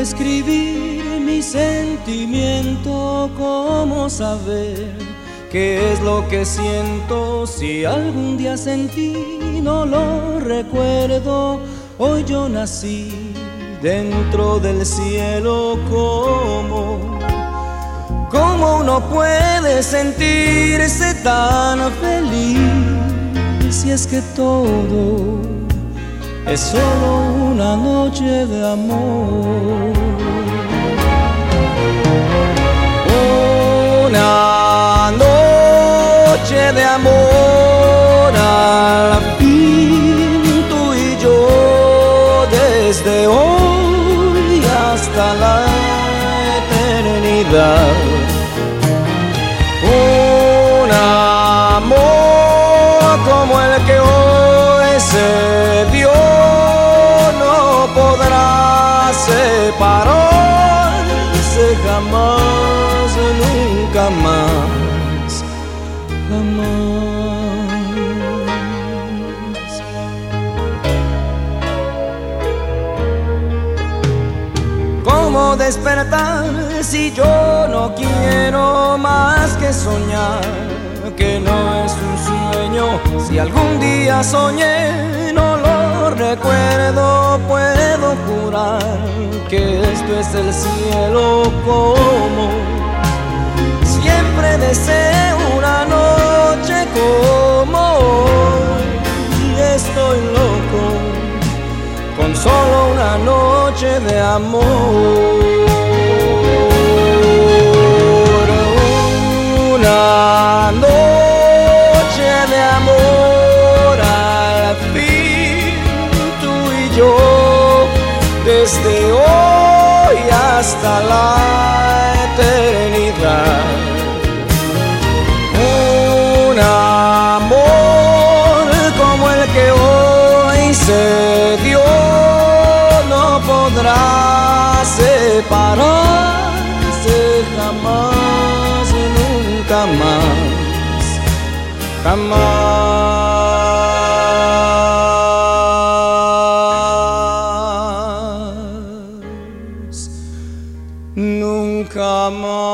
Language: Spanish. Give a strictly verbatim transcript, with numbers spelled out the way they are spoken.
escribir mi sentimiento, cómo saber qué es lo que siento. Si algún día sentí, no lo recuerdo. Hoy yo nací dentro del cielo. ¿Cómo? ¿Cómo uno puede sentirse tan feliz si es que todo es solo una noche de amor? Una noche de amor, al fin tú y yo, desde hoy hasta la eternidad. Un amor como el que hoy se dio no podrá separarse jamás, nunca más, jamás. ¿Cómo despertar si yo no quiero más que soñar? Que no es un sueño. Si algún día soñé, no lo recuerdo. Puedo jurar que esto es el cielo. Como siempre deseo una noche como hoy, y estoy loco con solo una noche de amor. Una noche de amor, al fin tú y yo, desde hoy hasta la eternidad. Un amor como el que hoy se dio no podrá separarse jamás, nunca más, jamás, nunca más.